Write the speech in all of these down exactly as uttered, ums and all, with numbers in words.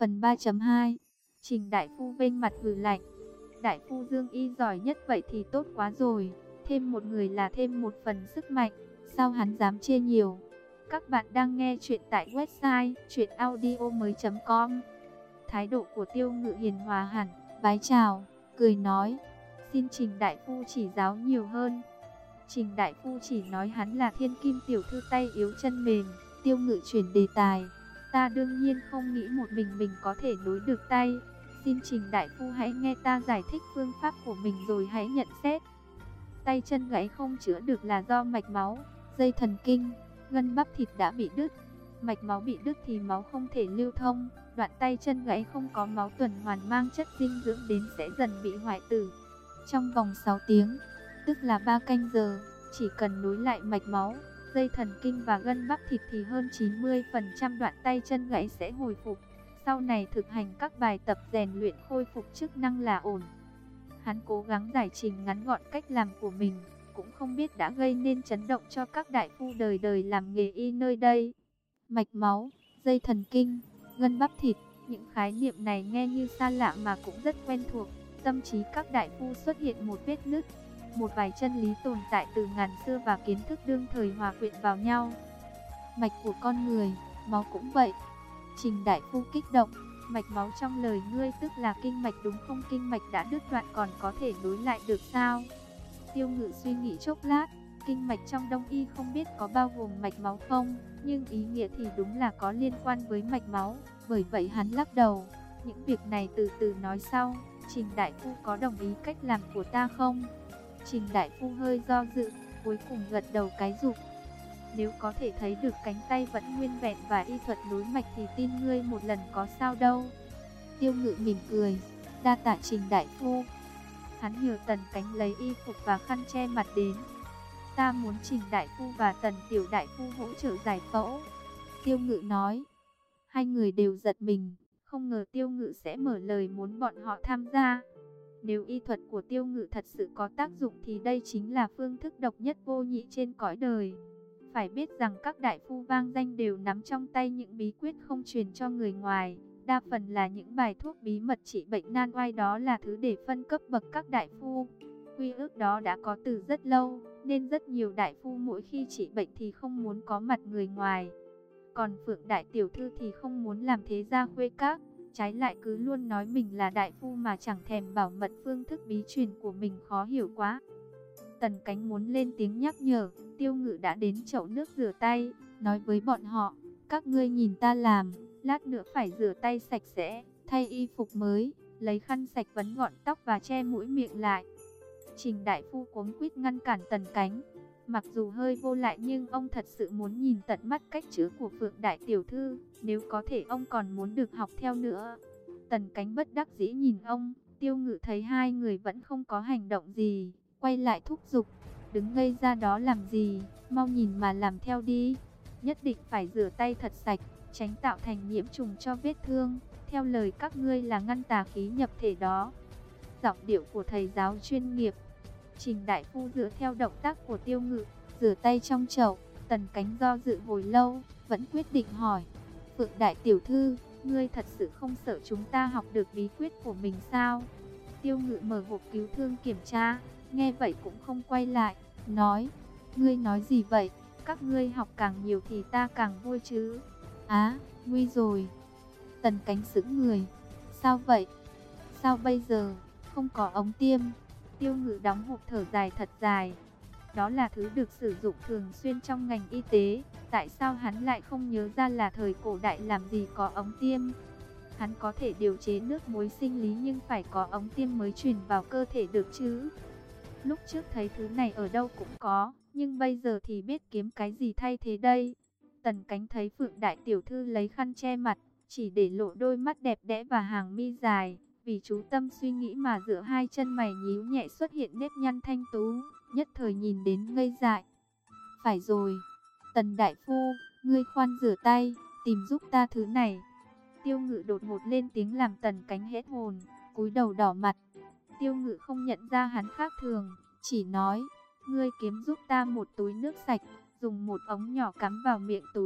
Phần ba chấm hai. Trình đại phu vênh mặt hừ lạnh. Đại phu Dương y giỏi nhất vậy thì tốt quá rồi. Thêm một người là thêm một phần sức mạnh. Sao hắn dám chê nhiều. Các bạn đang nghe chuyện tại website truyện audio mới chấm com. Thái độ của Tiêu Ngự hiền hòa hẳn, vái chào, cười nói, xin Trình đại phu chỉ giáo nhiều hơn. Trình đại phu chỉ nói hắn là thiên kim tiểu thư tay yếu chân mềm. Tiêu Ngự chuyển đề tài, ta đương nhiên không nghĩ một mình mình có thể nối được tay. Xin Trình đại phu hãy nghe ta giải thích phương pháp của mình rồi hãy nhận xét. Tay chân gãy không chữa được là do mạch máu, dây thần kinh, gân bắp thịt đã bị đứt. Mạch máu bị đứt thì máu không thể lưu thông, đoạn tay chân gãy không có máu tuần hoàn mang chất dinh dưỡng đến sẽ dần bị hoại tử. Trong vòng sáu tiếng, tức là ba canh giờ, chỉ cần nối lại mạch máu, dây thần kinh và gân bắp thịt thì hơn chín mươi phần trăm đoạn tay chân gãy sẽ hồi phục. Sau này thực hành các bài tập rèn luyện khôi phục chức năng là ổn. Hắn cố gắng giải trình ngắn gọn cách làm của mình, cũng không biết đã gây nên chấn động cho các đại phu đời đời làm nghề y nơi đây. Mạch máu, dây thần kinh, gân bắp thịt, những khái niệm này nghe như xa lạ mà cũng rất quen thuộc. Tâm trí các đại phu xuất hiện một vết nứt. Một vài chân lý tồn tại từ ngàn xưa và kiến thức đương thời hòa quyện vào nhau. Mạch của con người, máu cũng vậy. Trình đại phu kích động, mạch máu trong lời ngươi tức là kinh mạch đúng không? Kinh mạch đã đứt đoạn còn có thể nối lại được sao? Tiêu Ngự suy nghĩ chốc lát, kinh mạch trong đông y không biết có bao gồm mạch máu không, nhưng ý nghĩa thì đúng là có liên quan với mạch máu, bởi vậy hắn lắc đầu, những việc này từ từ nói sau. Trình đại phu có đồng ý cách làm của ta không? Trình đại phu hơi do dự, cuối cùng gật đầu cái rụp. Nếu có thể thấy được cánh tay vẫn nguyên vẹn và y thuật nối mạch thì tin ngươi một lần có sao đâu. Tiêu Ngự mỉm cười, đa tạ Trình đại phu. Hắn nhờ Tần Cánh lấy y phục và khăn che mặt đến. Ta muốn Trình đại phu và Tần tiểu đại phu hỗ trợ giải phẫu. Tiêu Ngự nói. Hai người đều giật mình, không ngờ Tiêu Ngự sẽ mở lời muốn bọn họ tham gia. Nếu y thuật của Tiêu Ngự thật sự có tác dụng thì đây chính là phương thức độc nhất vô nhị trên cõi đời. Phải biết rằng các đại phu vang danh đều nắm trong tay những bí quyết không truyền cho người ngoài. Đa phần là những bài thuốc bí mật trị bệnh nan oai, đó là thứ để phân cấp bậc các đại phu. Quy ước đó đã có từ rất lâu, nên rất nhiều đại phu mỗi khi trị bệnh thì không muốn có mặt người ngoài. Còn Phượng đại tiểu thư thì không muốn làm thế gia khuê các, trái lại cứ luôn nói mình là đại phu mà chẳng thèm bảo mật phương thức bí truyền của mình khó hiểu quá. Tần Cánh muốn lên tiếng nhắc nhở, Tiêu Ngự đã đến chậu nước rửa tay, nói với bọn họ, các ngươi nhìn ta làm, lát nữa phải rửa tay sạch sẽ, thay y phục mới, lấy khăn sạch vấn gọn tóc và che mũi miệng lại. Trình đại phu cuống quýt ngăn cản Tần Cánh, mặc dù hơi vô lại nhưng ông thật sự muốn nhìn tận mắt cách chữa của Phượng đại tiểu thư, nếu có thể ông còn muốn được học theo nữa. Tần Cánh bất đắc dĩ nhìn ông, Tiêu Ngự thấy hai người vẫn không có hành động gì, quay lại thúc giục, đứng ngây ra đó làm gì, mau nhìn mà làm theo đi, nhất định phải rửa tay thật sạch, tránh tạo thành nhiễm trùng cho vết thương, theo lời các ngươi là ngăn tà khí nhập thể đó. Giọng điệu của thầy giáo chuyên nghiệp. Trình đại phu dựa theo động tác của Tiêu Ngự, rửa tay trong chậu. Tần Cánh do dự hồi lâu, vẫn quyết định hỏi, Phượng đại tiểu thư, ngươi thật sự không sợ chúng ta học được bí quyết của mình sao? Tiêu Ngự mở hộp cứu thương kiểm tra, nghe vậy cũng không quay lại, nói, ngươi nói gì vậy? Các ngươi học càng nhiều thì ta càng vui chứ. Á, nguy rồi. Tần Cánh sững người. Sao vậy? Sao bây giờ? Không có ống tiêm. Tiêu Ngự đóng hộp thở dài thật dài. Đó là thứ được sử dụng thường xuyên trong ngành y tế. Tại sao hắn lại không nhớ ra là thời cổ đại làm gì có ống tiêm? Hắn có thể điều chế nước muối sinh lý nhưng phải có ống tiêm mới truyền vào cơ thể được chứ. Lúc trước thấy thứ này ở đâu cũng có, nhưng bây giờ thì biết kiếm cái gì thay thế đây. Tần Cánh thấy Phượng đại tiểu thư lấy khăn che mặt, chỉ để lộ đôi mắt đẹp đẽ và hàng mi dài. Vì chú tâm suy nghĩ mà giữa hai chân mày nhíu nhẹ xuất hiện nếp nhăn thanh tú, nhất thời nhìn đến ngây dại. Phải rồi, Tần đại phu, ngươi khoan rửa tay, tìm giúp ta thứ này. Tiêu Ngự đột ngột lên tiếng làm Tần Cánh hết hồn, cúi đầu đỏ mặt. Tiêu Ngự không nhận ra hắn khác thường, chỉ nói, ngươi kiếm giúp ta một túi nước sạch, dùng một ống nhỏ cắm vào miệng túi,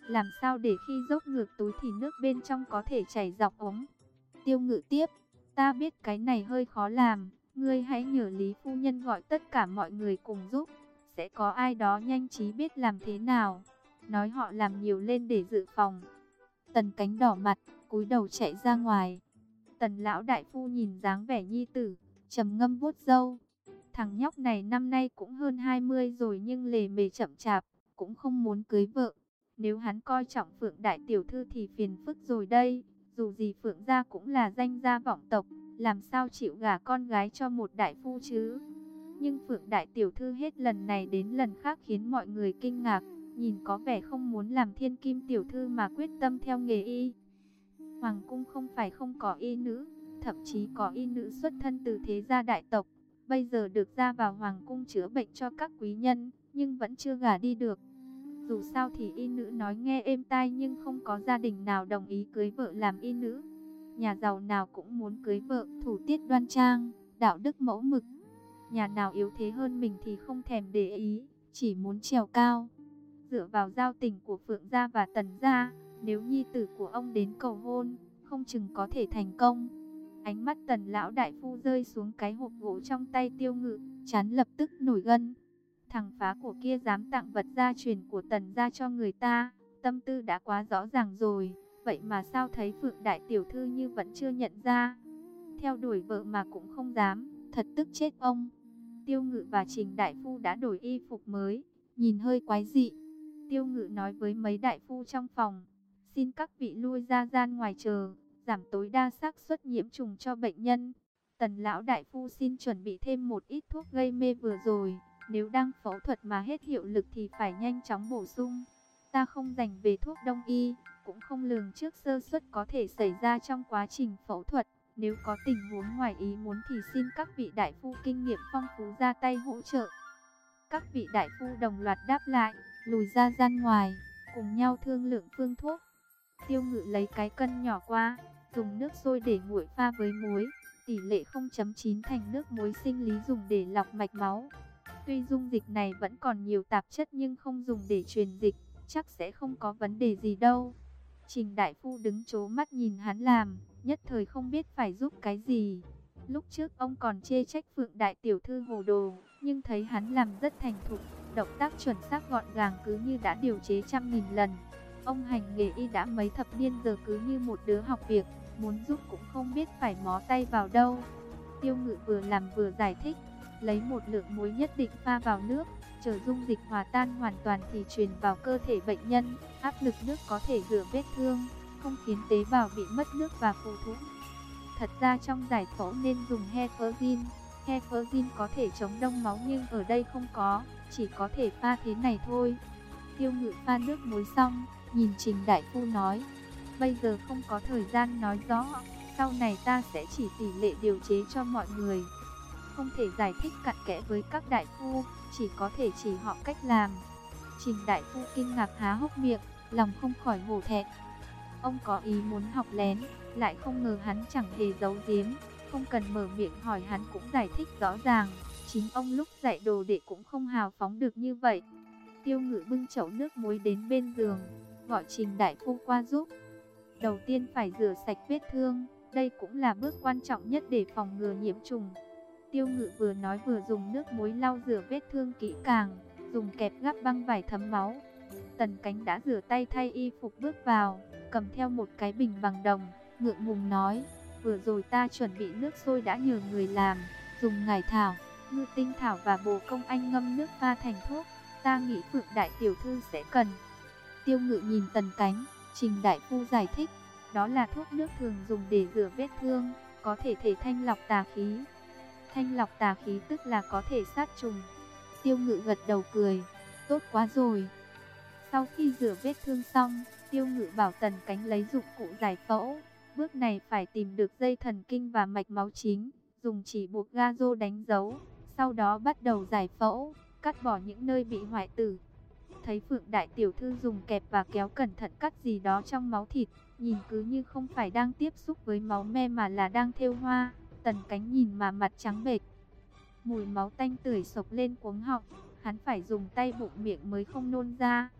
làm sao để khi dốc ngược túi thì nước bên trong có thể chảy dọc ống. Tiêu Ngự tiếp, ta biết cái này hơi khó làm, ngươi hãy nhờ Lý phu nhân gọi tất cả mọi người cùng giúp, sẽ có ai đó nhanh trí biết làm thế nào, nói họ làm nhiều lên để dự phòng. Tần Cánh đỏ mặt, cúi đầu chạy ra ngoài. Tần lão đại phu nhìn dáng vẻ nhi tử, trầm ngâm vuốt râu. Thằng nhóc này năm nay cũng hơn hai mươi rồi nhưng lề mề chậm chạp, cũng không muốn cưới vợ. Nếu hắn coi trọng Phượng đại tiểu thư thì phiền phức rồi đây. Dù gì Phượng gia cũng là danh gia vọng tộc, làm sao chịu gả con gái cho một đại phu chứ? Nhưng Phượng đại tiểu thư hết lần này đến lần khác khiến mọi người kinh ngạc, nhìn có vẻ không muốn làm thiên kim tiểu thư mà quyết tâm theo nghề y. Hoàng cung không phải không có y nữ, thậm chí có y nữ xuất thân từ thế gia đại tộc, bây giờ được ra vào hoàng cung chữa bệnh cho các quý nhân, nhưng vẫn chưa gả đi được. Dù sao thì y nữ nói nghe êm tai nhưng không có gia đình nào đồng ý cưới vợ làm y nữ. Nhà giàu nào cũng muốn cưới vợ thủ tiết đoan trang, đạo đức mẫu mực. Nhà nào yếu thế hơn mình thì không thèm để ý, chỉ muốn trèo cao. Dựa vào giao tình của Phượng gia và Tần gia, nếu nhi tử của ông đến cầu hôn, không chừng có thể thành công. Ánh mắt Tần lão đại phu rơi xuống cái hộp gỗ trong tay Tiêu Ngự, trán lập tức nổi gân. Thằng phá của kia dám tặng vật gia truyền của Tần gia cho người ta, tâm tư đã quá rõ ràng rồi, vậy mà sao thấy Phượng đại tiểu thư như vẫn chưa nhận ra. Theo đuổi vợ mà cũng không dám, thật tức chết ông. Tiêu Ngự và Trình đại phu đã đổi y phục mới, nhìn hơi quái dị. Tiêu Ngự nói với mấy đại phu trong phòng, xin các vị lui ra gian ngoài chờ, giảm tối đa xác suất nhiễm trùng cho bệnh nhân. Tần lão đại phu xin chuẩn bị thêm một ít thuốc gây mê vừa rồi, nếu đang phẫu thuật mà hết hiệu lực thì phải nhanh chóng bổ sung. Ta không dành về thuốc đông y, cũng không lường trước sơ suất có thể xảy ra trong quá trình phẫu thuật. Nếu có tình huống ngoài ý muốn thì xin các vị đại phu kinh nghiệm phong phú ra tay hỗ trợ. Các vị đại phu đồng loạt đáp lại, lùi ra gian ngoài, cùng nhau thương lượng phương thuốc. Tiêu Ngự lấy cái cân nhỏ qua, dùng nước sôi để nguội pha với muối, tỷ lệ không chấm chín thành nước muối sinh lý dùng để lọc mạch máu. Tuy dung dịch này vẫn còn nhiều tạp chất nhưng không dùng để truyền dịch, chắc sẽ không có vấn đề gì đâu. Trình đại phu đứng trố mắt nhìn hắn làm, nhất thời không biết phải giúp cái gì. Lúc trước ông còn chê trách Phượng đại tiểu thư hồ đồ, nhưng thấy hắn làm rất thành thục, động tác chuẩn xác gọn gàng cứ như đã điều chế trăm nghìn lần. Ông hành nghề y đã mấy thập niên giờ cứ như một đứa học việc, muốn giúp cũng không biết phải mó tay vào đâu. Tiêu Ngự vừa làm vừa giải thích, lấy một lượng muối nhất định pha vào nước, chờ dung dịch hòa tan hoàn toàn thì truyền vào cơ thể bệnh nhân, áp lực nước có thể rửa vết thương, không khiến tế bào bị mất nước và phù thủng. Thật ra trong giải phẫu nên dùng Heferin, Heferin có thể chống đông máu nhưng ở đây không có, chỉ có thể pha thế này thôi. Tiêu Ngự pha nước muối xong, nhìn Trình đại phu nói, bây giờ không có thời gian nói rõ, sau này ta sẽ chỉ tỷ lệ điều chế cho mọi người. Không thể giải thích cặn kẽ với các đại phu, chỉ có thể chỉ họ cách làm. Trình đại phu kinh ngạc há hốc miệng, lòng không khỏi hổ thẹn. Ông có ý muốn học lén, lại không ngờ hắn chẳng hề giấu giếm, không cần mở miệng hỏi hắn cũng giải thích rõ ràng. Chính ông lúc dạy đồ đệ cũng không hào phóng được như vậy. Tiêu Ngự bưng chậu nước muối đến bên giường, gọi Trình đại phu qua giúp. Đầu tiên phải rửa sạch vết thương, đây cũng là bước quan trọng nhất để phòng ngừa nhiễm trùng. Tiêu Ngự vừa nói vừa dùng nước muối lau rửa vết thương kỹ càng, dùng kẹp gắp băng vải thấm máu. Tần Cánh đã rửa tay thay y phục bước vào, cầm theo một cái bình bằng đồng, ngượng ngùng nói, vừa rồi ta chuẩn bị nước sôi đã nhờ người làm, dùng ngải thảo, ngư tinh thảo và bồ công anh ngâm nước pha thành thuốc, ta nghĩ Phượng đại tiểu thư sẽ cần. Tiêu Ngự nhìn Tần Cánh, Trình đại phu giải thích, đó là thuốc nước thường dùng để rửa vết thương, có thể thể thanh lọc tà khí. Thanh lọc tà khí tức là có thể sát trùng. Tiêu Ngự gật đầu cười, tốt quá rồi. Sau khi rửa vết thương xong, Tiêu Ngự bảo Tần Cánh lấy dụng cụ giải phẫu. Bước này phải tìm được dây thần kinh và mạch máu chính, dùng chỉ buộc gazo đánh dấu. Sau đó bắt đầu giải phẫu, cắt bỏ những nơi bị hoại tử. Thấy Phượng đại tiểu thư dùng kẹp và kéo cẩn thận cắt gì đó trong máu thịt, nhìn cứ như không phải đang tiếp xúc với máu me mà là đang thêu hoa. Tần Cánh nhìn mà mặt trắng bệch. Mùi máu tanh tưởi sộc lên cuống họng, hắn phải dùng tay bụng miệng mới không nôn ra.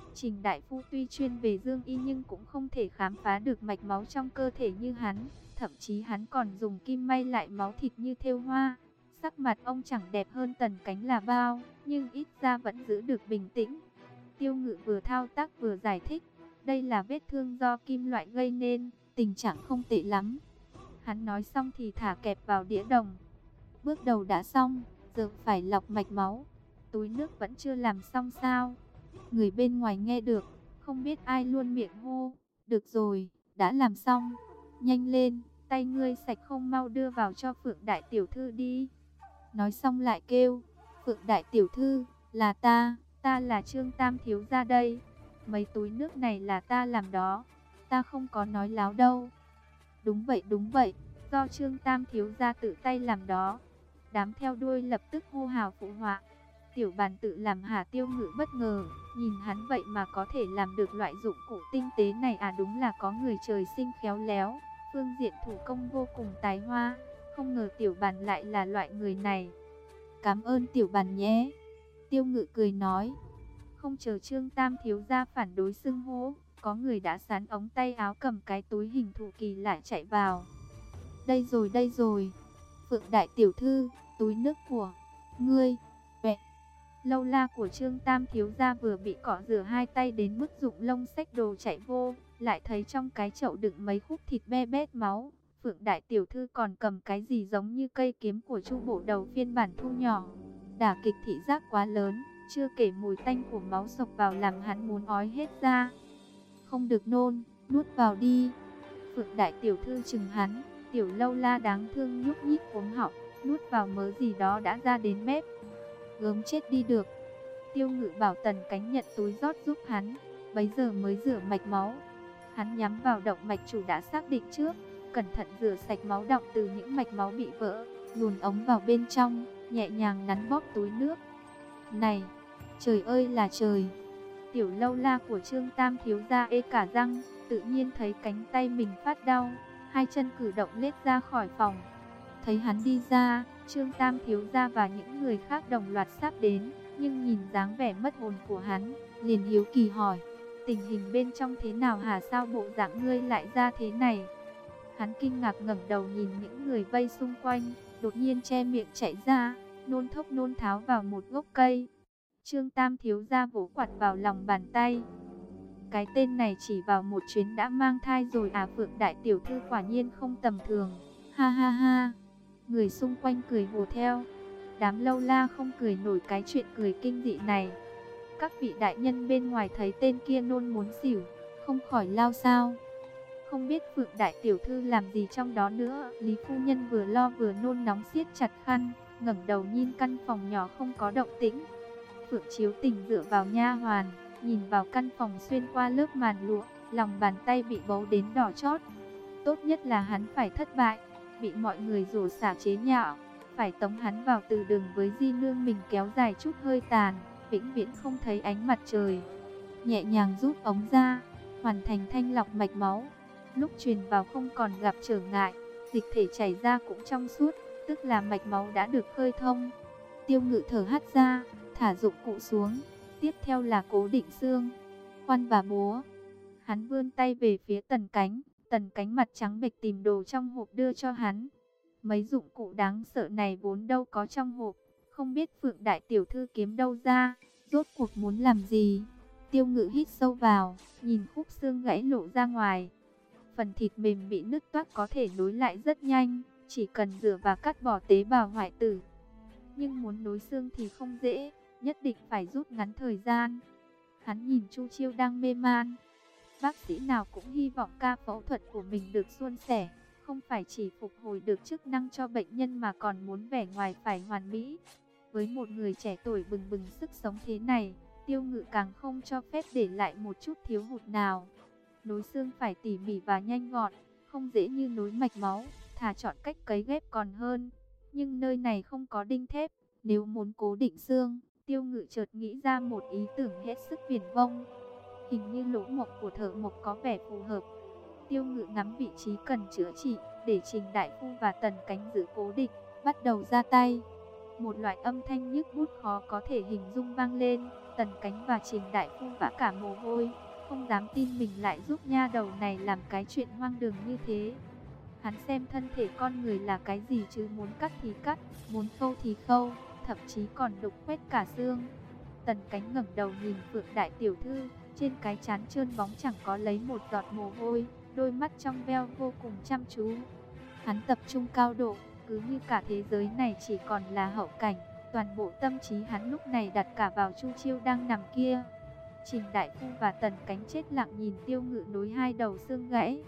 Trình đại phu tuy chuyên về dương y nhưng cũng không thể khám phá được mạch máu trong cơ thể như hắn. Thậm chí hắn còn dùng kim may lại máu thịt như thêu hoa. Sắc mặt ông chẳng đẹp hơn Tần Cánh là bao, nhưng ít ra vẫn giữ được bình tĩnh. Tiêu Ngự vừa thao tác vừa giải thích, đây là vết thương do kim loại gây nên, tình trạng không tệ lắm. Hắn nói xong thì thả kẹp vào đĩa đồng. Bước đầu đã xong, giờ phải lọc mạch máu. Túi nước vẫn chưa làm xong sao? Người bên ngoài nghe được, không biết ai luôn miệng hô, được rồi, đã làm xong. Nhanh lên, tay ngươi sạch không, mau đưa vào cho Phượng đại tiểu thư đi. Nói xong lại kêu, Phượng đại tiểu thư, là ta, ta là Trương Tam thiếu gia đây. Mấy túi nước này là ta làm đó, ta không có nói láo đâu. Đúng vậy, đúng vậy, do Trương Tam thiếu gia tự tay làm đó. Đám theo đuôi lập tức hô hào phụ họa. Tiểu Bàn tự làm hả? Tiêu Ngự bất ngờ, nhìn hắn vậy mà có thể làm được loại dụng cụ tinh tế này à, đúng là có người trời sinh khéo léo, phương diện thủ công vô cùng tài hoa, không ngờ Tiểu Bàn lại là loại người này. Cảm ơn Tiểu Bàn nhé. Tiêu Ngự cười nói. Không chờ Trương Tam thiếu gia phản đối xưng hô, có người đã sán ống tay áo cầm cái túi hình thù kỳ lạ chạy vào. Đây rồi, đây rồi. Phượng đại tiểu thư, túi nước của ngươi. Bẹ. Lâu la của Trương Tam thiếu gia vừa bị cọ rửa hai tay đến mức dụng lông xách đồ chạy vô, lại thấy trong cái chậu đựng mấy khúc thịt be bét máu. Phượng đại tiểu thư còn cầm cái gì giống như cây kiếm của Chu Bộ Đầu phiên bản thu nhỏ. Đả kích thị giác quá lớn, chưa kể mùi tanh của máu sộc vào làm hắn muốn ói hết ra. Không được nôn, nuốt vào đi. Phượng đại tiểu thư chừng hắn, tiểu lâu la đáng thương nhúc nhích cuống họng, nuốt vào mớ gì đó đã ra đến mép. Gớm chết đi được. Tiêu Ngự bảo Tần Cánh nhận túi rót giúp hắn, bấy giờ mới rửa mạch máu. Hắn nhắm vào động mạch chủ đã xác định trước, cẩn thận rửa sạch máu đọng từ những mạch máu bị vỡ, luồn ống vào bên trong, nhẹ nhàng nắn bóp túi nước. Này, trời ơi là trời! Tiểu lâu la của Trương Tam thiếu gia ê cả răng, tự nhiên thấy cánh tay mình phát đau, hai chân cử động lết ra khỏi phòng. Thấy hắn đi ra, Trương Tam thiếu gia và những người khác đồng loạt sắp đến, nhưng nhìn dáng vẻ mất hồn của hắn, liền hiếu kỳ hỏi, tình hình bên trong thế nào hả, sao bộ dạng ngươi lại ra thế này? Hắn kinh ngạc ngẩng đầu nhìn những người vây xung quanh, đột nhiên che miệng chạy ra, nôn thốc nôn tháo vào một gốc cây. Trương Tam thiếu gia vỗ quạt vào lòng bàn tay. Cái tên này chỉ vào một chuyến đã mang thai rồi à? Phượng đại tiểu thư quả nhiên không tầm thường. Ha ha ha. Người xung quanh cười hùa theo. Đám lâu la không cười nổi cái chuyện cười kinh dị này. Các vị đại nhân bên ngoài thấy tên kia nôn muốn xỉu, không khỏi lao sao. Không biết Phượng đại tiểu thư làm gì trong đó nữa. Lý phu nhân vừa lo vừa nôn nóng siết chặt khăn, ngẩng đầu nhìn căn phòng nhỏ không có động tĩnh. Phượng Chiếu Tình dựa vào nha hoàn, nhìn vào căn phòng xuyên qua lớp màn lụa, lòng bàn tay bị bấu đến đỏ chót. Tốt nhất là hắn phải thất bại, bị mọi người rủa xả chế nhạo, phải tống hắn vào từ đường với di nương mình kéo dài chút hơi tàn, vĩnh viễn không thấy ánh mặt trời. Nhẹ nhàng rút ống ra, hoàn thành thanh lọc mạch máu. Lúc truyền vào không còn gặp trở ngại, dịch thể chảy ra cũng trong suốt, tức là mạch máu đã được khơi thông. Tiêu Ngự thở hắt ra, thả dụng cụ xuống, tiếp theo là cố định xương, khoan và búa. Hắn vươn tay về phía Tần Cánh, Tần Cánh mặt trắng bệch tìm đồ trong hộp đưa cho hắn. Mấy dụng cụ đáng sợ này vốn đâu có trong hộp, không biết Phượng đại tiểu thư kiếm đâu ra, rốt cuộc muốn làm gì. Tiêu Ngự hít sâu vào, nhìn khúc xương gãy lộ ra ngoài. Phần thịt mềm bị nứt toác có thể nối lại rất nhanh, chỉ cần rửa và cắt bỏ tế bào hoại tử. Nhưng muốn nối xương thì không dễ, nhất định phải rút ngắn thời gian. Hắn nhìn Chu Chiêu đang mê man. Bác sĩ nào cũng hy vọng ca phẫu thuật của mình được suôn sẻ, không phải chỉ phục hồi được chức năng cho bệnh nhân mà còn muốn vẻ ngoài phải hoàn mỹ. Với một người trẻ tuổi bừng bừng sức sống thế này, Tiêu Ngự càng không cho phép để lại một chút thiếu hụt nào. Nối xương phải tỉ mỉ và nhanh gọn, không dễ như nối mạch máu, thà chọn cách cấy ghép còn hơn. Nhưng nơi này không có đinh thép, nếu muốn cố định xương, Tiêu Ngự chợt nghĩ ra một ý tưởng hết sức viển vông. Hình như lỗ mộc của thợ mộc có vẻ phù hợp. Tiêu Ngự ngắm vị trí cần chữa trị, để Trình đại phu và Tần Cánh giữ cố định, bắt đầu ra tay. Một loại âm thanh nhức bút khó có thể hình dung vang lên, Tần Cánh và Trình Đại Phu vã cả mồ hôi, không dám tin mình lại giúp nha đầu này làm cái chuyện hoang đường như thế. Hắn xem thân thể con người là cái gì chứ, muốn cắt thì cắt, muốn khâu thì khâu, thậm chí còn đục khoét cả xương. Tần Cánh ngẩng đầu nhìn Phượng đại tiểu thư, trên cái trán trơn bóng chẳng có lấy một giọt mồ hôi, đôi mắt trong veo vô cùng chăm chú. Hắn tập trung cao độ, cứ như cả thế giới này chỉ còn là hậu cảnh, toàn bộ tâm trí hắn lúc này đặt cả vào Chu Chiêu đang nằm kia. Trình Đại Phu và Tần Cánh chết lặng nhìn Tiêu Ngự nối hai đầu xương gãy,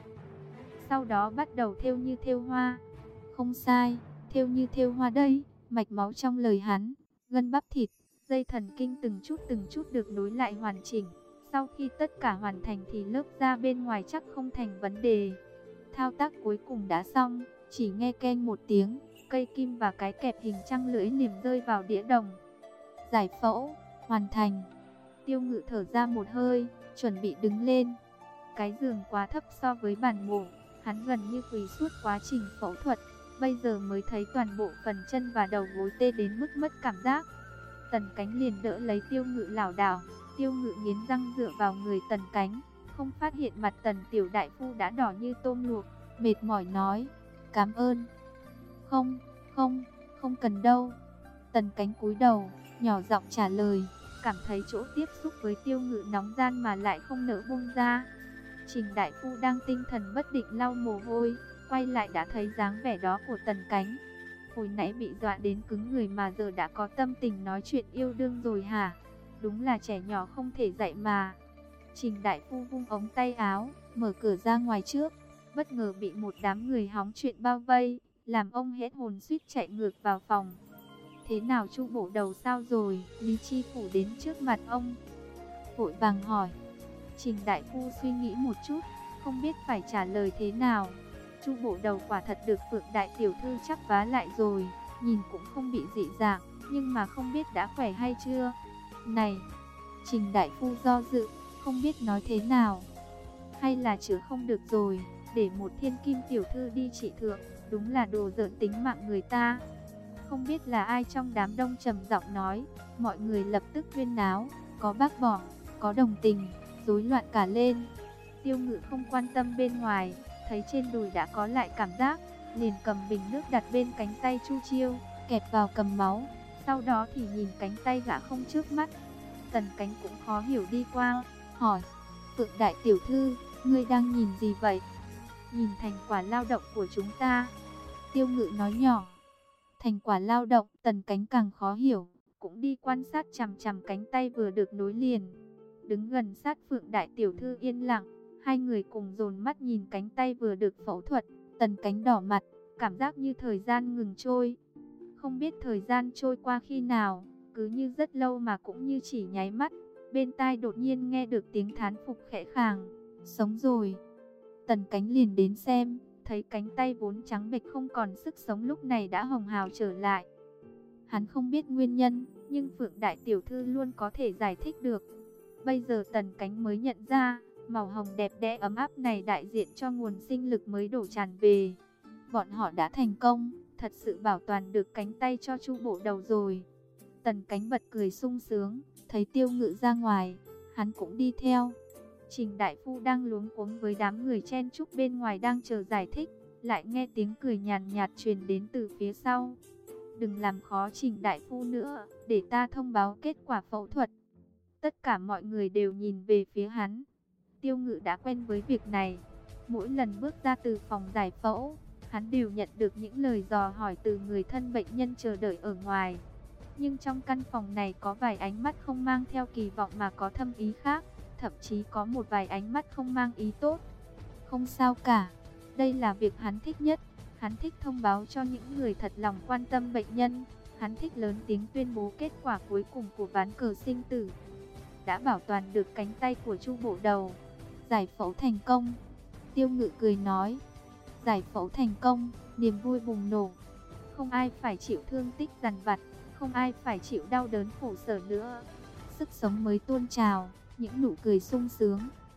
sau đó bắt đầu thêu như thêu hoa. Không sai, thêu như thêu hoa đây, mạch máu trong lời hắn, gân bắp thịt, dây thần kinh từng chút từng chút được nối lại hoàn chỉnh. Sau khi tất cả hoàn thành thì lớp da bên ngoài chắc không thành vấn đề. Thao tác cuối cùng đã xong, chỉ nghe keng một tiếng, cây kim và cái kẹp hình trăng lưỡi liềm rơi vào đĩa đồng. Giải phẫu, hoàn thành. Tiêu Ngự thở ra một hơi, chuẩn bị đứng lên. Cái giường quá thấp so với bàn mổ, hắn gần như quỳ suốt quá trình phẫu thuật, bây giờ mới thấy toàn bộ phần chân và đầu gối tê đến mức mất cảm giác. Tần Cánh liền đỡ lấy Tiêu Ngự lảo đảo. Tiêu Ngự nghiến răng dựa vào người Tần Cánh, không phát hiện mặt Tần tiểu đại phu đã đỏ như tôm luộc, mệt mỏi nói, cảm ơn. Không, không, không cần đâu. Tần Cánh cúi đầu, nhỏ giọng trả lời, cảm thấy chỗ tiếp xúc với Tiêu Ngự nóng gian mà lại không nỡ buông ra. Trình đại phu đang tinh thần bất định lau mồ hôi, quay lại đã thấy dáng vẻ đó của Tần Cánh. Hồi nãy bị dọa đến cứng người mà giờ đã có tâm tình nói chuyện yêu đương rồi hả? Đúng là trẻ nhỏ không thể dạy mà. Trình đại phu vung ống tay áo, mở cửa ra ngoài trước, bất ngờ bị một đám người hóng chuyện bao vây, làm ông hết hồn suýt chạy ngược vào phòng. Thế nào Chu Bộ Đầu sao rồi? Lý Chi Phủ đến trước mặt ông, vội vàng hỏi. Trình đại phu suy nghĩ một chút, không biết phải trả lời thế nào. Chu Bộ Đầu quả thật được Phượng đại tiểu thư chắc vá lại rồi, nhìn cũng không bị dị dạng, nhưng mà không biết đã khỏe hay chưa. Này, Trình đại phu do dự, không biết nói thế nào. Hay là chữa không được rồi, để một thiên kim tiểu thư đi trị thượng, đúng là đồ giỡn tính mạng người ta. Không biết là ai trong đám đông trầm giọng nói, mọi người lập tức huyên náo, có bác bỏ, có đồng tình, rối loạn cả lên. Tiêu Ngự không quan tâm bên ngoài, thấy trên đùi đã có lại cảm giác, liền cầm bình nước đặt bên cánh tay Chu Chiêu, kẹp vào cầm máu, sau đó thì nhìn cánh tay gã không trước mắt. Tần Cánh cũng khó hiểu đi qua, hỏi, Phượng đại tiểu thư, ngươi đang nhìn gì vậy? Nhìn thành quả lao động của chúng ta. Tiêu Ngự nói nhỏ. Thành quả lao động, Tần Cánh càng khó hiểu, cũng đi quan sát chằm chằm cánh tay vừa được nối liền. Đứng gần sát Phượng đại tiểu thư yên lặng, hai người cùng dồn mắt nhìn cánh tay vừa được phẫu thuật. Tần Cánh đỏ mặt, cảm giác như thời gian ngừng trôi. Không biết thời gian trôi qua khi nào, cứ như rất lâu mà cũng như chỉ nháy mắt. Bên tai đột nhiên nghe được tiếng thán phục khẽ khàng, sống rồi. Tần Cánh liền đến xem, thấy cánh tay vốn trắng bệch không còn sức sống lúc này đã hồng hào trở lại. Hắn không biết nguyên nhân, nhưng Phượng đại tiểu thư luôn có thể giải thích được. Bây giờ Tần Cánh mới nhận ra, màu hồng đẹp đẽ ấm áp này đại diện cho nguồn sinh lực mới đổ tràn về. Bọn họ đã thành công, thật sự bảo toàn được cánh tay cho Chu Bộ Đầu rồi. Tần Cánh bật cười sung sướng, thấy Tiêu Ngự ra ngoài, hắn cũng đi theo. Trình đại phu đang luống cuống với đám người chen chúc bên ngoài đang chờ giải thích, lại nghe tiếng cười nhàn nhạt truyền đến từ phía sau. Đừng làm khó Trình đại phu nữa, để ta thông báo kết quả phẫu thuật. Tất cả mọi người đều nhìn về phía hắn. Tiêu Ngự đã quen với việc này. Mỗi lần bước ra từ phòng giải phẫu, hắn đều nhận được những lời dò hỏi từ người thân bệnh nhân chờ đợi ở ngoài. Nhưng trong căn phòng này có vài ánh mắt không mang theo kỳ vọng mà có thâm ý khác. Thậm chí có một vài ánh mắt không mang ý tốt. Không sao cả, đây là việc hắn thích nhất. Hắn thích thông báo cho những người thật lòng quan tâm bệnh nhân. Hắn thích lớn tiếng tuyên bố kết quả cuối cùng của ván cờ sinh tử. Đã bảo toàn được cánh tay của Chu Bộ Đầu. Giải phẫu thành công. Tiêu Ngự cười nói. Giải phẫu thành công, niềm vui bùng nổ. Không ai phải chịu thương tích dằn vặt, không ai phải chịu đau đớn khổ sở nữa. Sức sống mới tuôn trào, những nụ cười sung sướng.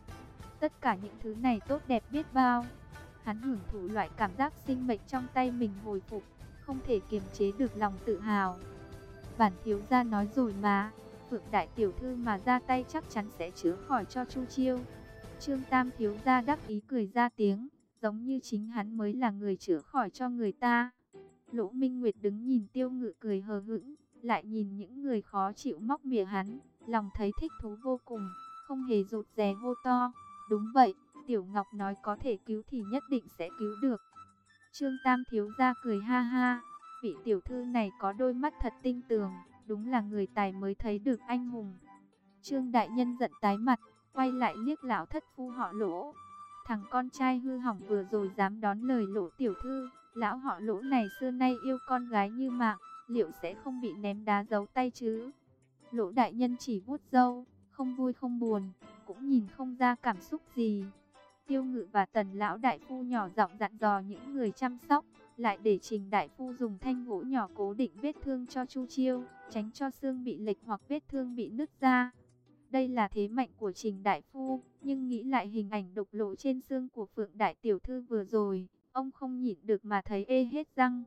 Tất cả những thứ này tốt đẹp biết bao. Hắn hưởng thụ loại cảm giác sinh mệnh trong tay mình hồi phục, không thể kiềm chế được lòng tự hào. Bản thiếu gia nói rồi mà, Phượng đại tiểu thư mà ra tay chắc chắn sẽ chữa khỏi cho Chu Chiêu. Trương Tam thiếu gia đắc ý cười ra tiếng, giống như chính hắn mới là người chữa khỏi cho người ta. Lỗ Minh Nguyệt đứng nhìn Tiêu Ngự cười hờ hững, lại nhìn những người khó chịu móc mỉa hắn, lòng thấy thích thú vô cùng, không hề rụt rè hô to. Đúng vậy, Tiểu Ngọc nói có thể cứu thì nhất định sẽ cứu được. Trương Tam thiếu gia cười ha ha, vị tiểu thư này có đôi mắt thật tinh tường, đúng là người tài mới thấy được anh hùng. Trương đại nhân giận tái mặt, quay lại liếc lão thất phu họ Lỗ. Thằng con trai hư hỏng vừa rồi dám đón lời Lỗ tiểu thư, lão họ Lỗ này xưa nay yêu con gái như mạng, liệu sẽ không bị ném đá giấu tay chứ? Lỗ đại nhân chỉ vuốt râu, không vui không buồn, cũng nhìn không ra cảm xúc gì. Tiêu Ngự và Tần lão đại phu nhỏ giọng dặn dò những người chăm sóc, lại để Trình đại phu dùng thanh gỗ nhỏ cố định vết thương cho Chu Chiêu, tránh cho xương bị lệch hoặc vết thương bị nứt ra. Đây là thế mạnh của Trình đại phu, nhưng nghĩ lại hình ảnh đục lỗ trên xương của Phượng đại tiểu thư vừa rồi, ông không nhịn được mà thấy ê hết răng.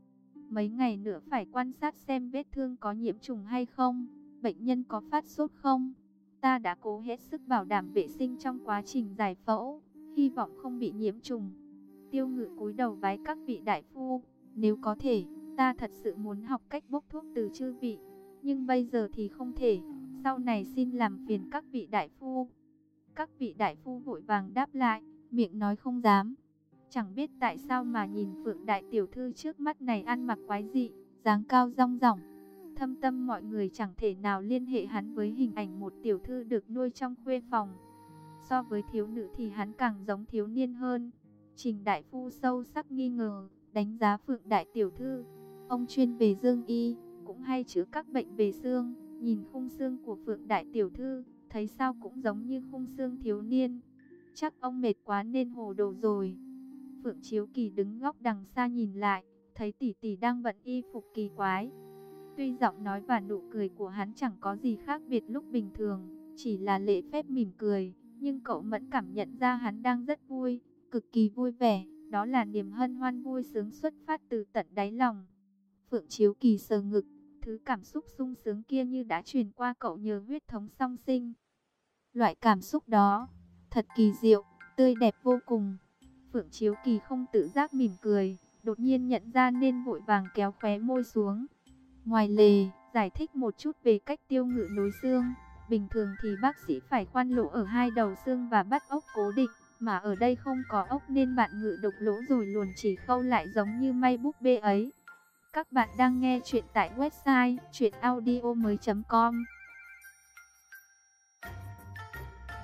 Mấy ngày nữa phải quan sát xem vết thương có nhiễm trùng hay không, bệnh nhân có phát sốt không. Ta đã cố hết sức bảo đảm vệ sinh trong quá trình giải phẫu, hy vọng không bị nhiễm trùng. Tiêu Ngự cúi đầu vái các vị đại phu, nếu có thể, ta thật sự muốn học cách bốc thuốc từ chư vị, nhưng bây giờ thì không thể, sau này xin làm phiền các vị đại phu. Các vị đại phu vội vàng đáp lại, miệng nói không dám. Chẳng biết tại sao mà nhìn Phượng đại tiểu thư trước mắt này ăn mặc quái dị, dáng cao rong ròng. Thâm tâm mọi người chẳng thể nào liên hệ hắn với hình ảnh một tiểu thư được nuôi trong khuê phòng. So với thiếu nữ thì hắn càng giống thiếu niên hơn. Trình đại phu sâu sắc nghi ngờ, đánh giá Phượng đại tiểu thư. Ông chuyên về dương y, cũng hay chữa các bệnh về xương. Nhìn khung xương của Phượng đại tiểu thư, thấy sao cũng giống như khung xương thiếu niên. Chắc ông mệt quá nên hồ đồ rồi. Phượng Chiếu Kỳ đứng góc đằng xa nhìn lại, thấy tỷ tỷ đang bận y phục kỳ quái. Tuy giọng nói và nụ cười của hắn chẳng có gì khác biệt lúc bình thường, chỉ là lễ phép mỉm cười, nhưng cậu Mẫn cảm nhận ra hắn đang rất vui, cực kỳ vui vẻ, đó là niềm hân hoan vui sướng xuất phát từ tận đáy lòng. Phượng Chiếu Kỳ sờ ngực, thứ cảm xúc sung sướng kia như đã truyền qua cậu nhờ huyết thống song sinh. Loại cảm xúc đó, thật kỳ diệu, tươi đẹp vô cùng. Phượng Chiếu Kỳ không tự giác mỉm cười, đột nhiên nhận ra nên vội vàng kéo khóe môi xuống. Ngoài lề, giải thích một chút về cách Tiêu Ngự nối xương. Bình thường thì bác sĩ phải khoan lỗ ở hai đầu xương và bắt ốc cố định, mà ở đây không có ốc nên bạn Ngự đục lỗ rồi luồn chỉ khâu lại giống như may búp bê ấy. Các bạn đang nghe chuyện tại website truyện audio mới chấm com.